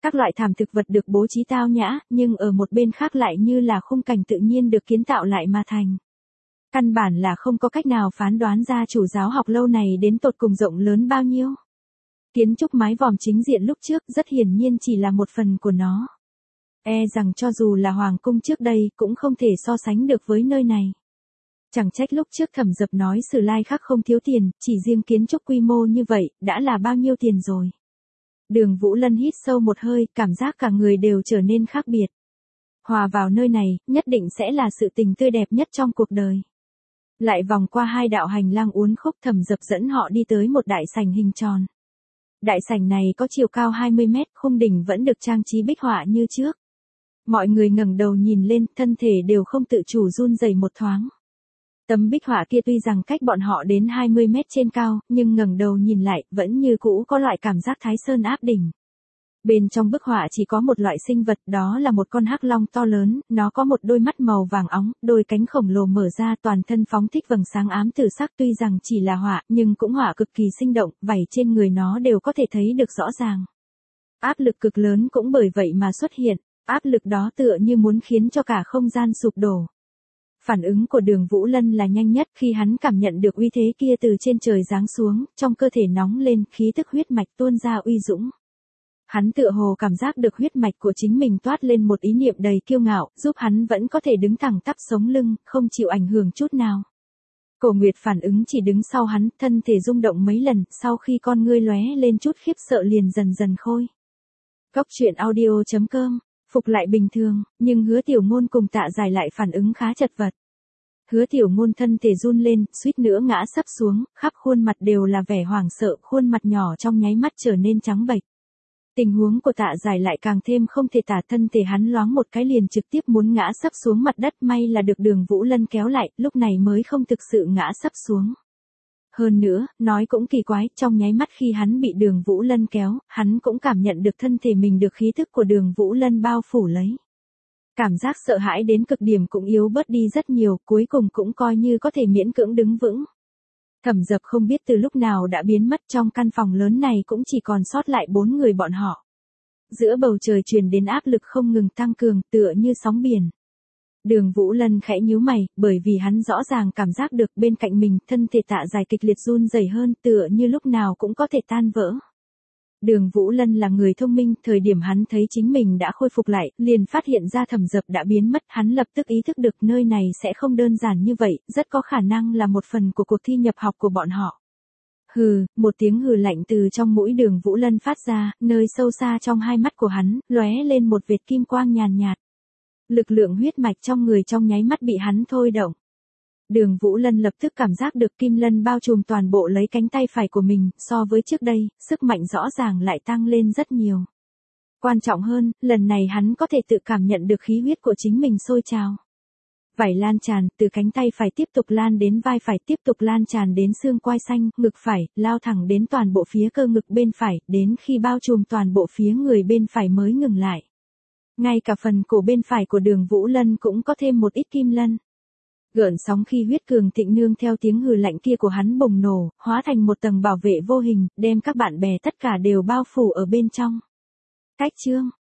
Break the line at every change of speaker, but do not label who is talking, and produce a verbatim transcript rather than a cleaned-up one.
Các loại thảm thực vật được bố trí tao nhã, nhưng ở một bên khác lại như là khung cảnh tự nhiên được kiến tạo lại mà thành. Căn bản là không có cách nào phán đoán ra chủ giáo học lâu này đến tột cùng rộng lớn bao nhiêu. Kiến trúc mái vòm chính diện lúc trước rất hiển nhiên chỉ là một phần của nó. E rằng cho dù là hoàng cung trước đây cũng không thể so sánh được với nơi này. Chẳng trách lúc trước Thẩm Dập nói Sử Lai Khắc không thiếu tiền, chỉ riêng kiến trúc quy mô như vậy, đã là bao nhiêu tiền rồi. Đường Vũ Lân hít sâu một hơi, cảm giác cả người đều trở nên khác biệt. Hòa vào nơi này, nhất định sẽ là sự tình tươi đẹp nhất trong cuộc đời. Lại vòng qua hai đạo hành lang uốn khúc, Thẩm Dập dẫn họ đi tới một đại sảnh hình tròn. Đại sảnh này có chiều cao hai mươi mét, khung đỉnh vẫn được trang trí bích họa như trước. Mọi người ngẩng đầu nhìn lên, thân thể đều không tự chủ run rẩy một thoáng. Tấm bích họa kia tuy rằng cách bọn họ đến hai mươi mét trên cao, nhưng ngẩng đầu nhìn lại, vẫn như cũ có loại cảm giác Thái Sơn áp đỉnh. Bên trong bức họa chỉ có một loại sinh vật, đó là một con hắc long to lớn, nó có một đôi mắt màu vàng óng, đôi cánh khổng lồ mở ra, toàn thân phóng thích vầng sáng ám tử sắc, tuy rằng chỉ là họa, nhưng cũng họa cực kỳ sinh động, vảy trên người nó đều có thể thấy được rõ ràng. Áp lực cực lớn cũng bởi vậy mà xuất hiện, áp lực đó tựa như muốn khiến cho cả không gian sụp đổ. Phản ứng của Đường Vũ Lân là nhanh nhất, khi hắn cảm nhận được uy thế kia từ trên trời giáng xuống, trong cơ thể nóng lên, khí tức huyết mạch tuôn ra uy dũng. Hắn tựa hồ cảm giác được huyết mạch của chính mình toát lên một ý niệm đầy kiêu ngạo, giúp hắn vẫn có thể đứng thẳng tắp sống lưng, không chịu ảnh hưởng chút nào. Cổ Nguyệt phản ứng chỉ đứng sau hắn, thân thể rung động mấy lần, sau khi con ngươi lóe lên chút khiếp sợ liền dần dần khôi. Cốc truyện audio chấm com, phục lại bình thường, nhưng Hứa Tiểu Ngôn cùng Tạ Giải lại phản ứng khá chật vật. Hứa Tiểu Ngôn thân thể run lên, suýt nữa ngã sấp xuống, khắp khuôn mặt đều là vẻ hoảng sợ, khuôn mặt nhỏ trong nháy mắt trở nên trắng bệch. Tình huống của Tạ Giải lại càng thêm không thể tả, thân thể hắn loáng một cái liền trực tiếp muốn ngã sấp xuống mặt đất, may là được Đường Vũ Lân kéo lại, lúc này mới không thực sự ngã sấp xuống. Hơn nữa, nói cũng kỳ quái, trong nháy mắt khi hắn bị Đường Vũ Lân kéo, hắn cũng cảm nhận được thân thể mình được khí thức của Đường Vũ Lân bao phủ lấy. Cảm giác sợ hãi đến cực điểm cũng yếu bớt đi rất nhiều, cuối cùng cũng coi như có thể miễn cưỡng đứng vững. Thẩm Dập không biết từ lúc nào đã biến mất, trong căn phòng lớn này cũng chỉ còn sót lại bốn người bọn họ. Giữa bầu trời truyền đến áp lực không ngừng tăng cường, tựa như sóng biển. Đường Vũ Lân khẽ nhíu mày, bởi vì hắn rõ ràng cảm giác được bên cạnh mình, thân thể Tạ Giải kịch liệt run rẩy hơn, tựa như lúc nào cũng có thể tan vỡ. Đường Vũ Lân là người thông minh, thời điểm hắn thấy chính mình đã khôi phục lại, liền phát hiện ra Thẩm Dập đã biến mất, hắn lập tức ý thức được nơi này sẽ không đơn giản như vậy, rất có khả năng là một phần của cuộc thi nhập học của bọn họ. Hừ, một tiếng hừ lạnh từ trong mũi Đường Vũ Lân phát ra, nơi sâu xa trong hai mắt của hắn, lóe lên một vệt kim quang nhàn nhạt. Lực lượng huyết mạch trong người trong nháy mắt bị hắn thôi động. Đường Vũ Lân lập tức cảm giác được kim lân bao trùm toàn bộ lấy cánh tay phải của mình, so với trước đây, sức mạnh rõ ràng lại tăng lên rất nhiều. Quan trọng hơn, lần này hắn có thể tự cảm nhận được khí huyết của chính mình sôi trào. Vảy lan tràn, từ cánh tay phải tiếp tục lan đến vai phải, tiếp tục lan tràn đến xương quai xanh, ngực phải, lao thẳng đến toàn bộ phía cơ ngực bên phải, đến khi bao trùm toàn bộ phía người bên phải mới ngừng lại. Ngay cả phần cổ bên phải của Đường Vũ Lân cũng có thêm một ít kim lân. Gợn sóng khi huyết cường thịnh nương theo tiếng hừ lạnh kia của hắn bùng nổ, hóa thành một tầng bảo vệ vô hình, đem các bạn bè tất cả đều bao phủ ở bên trong. Cách chương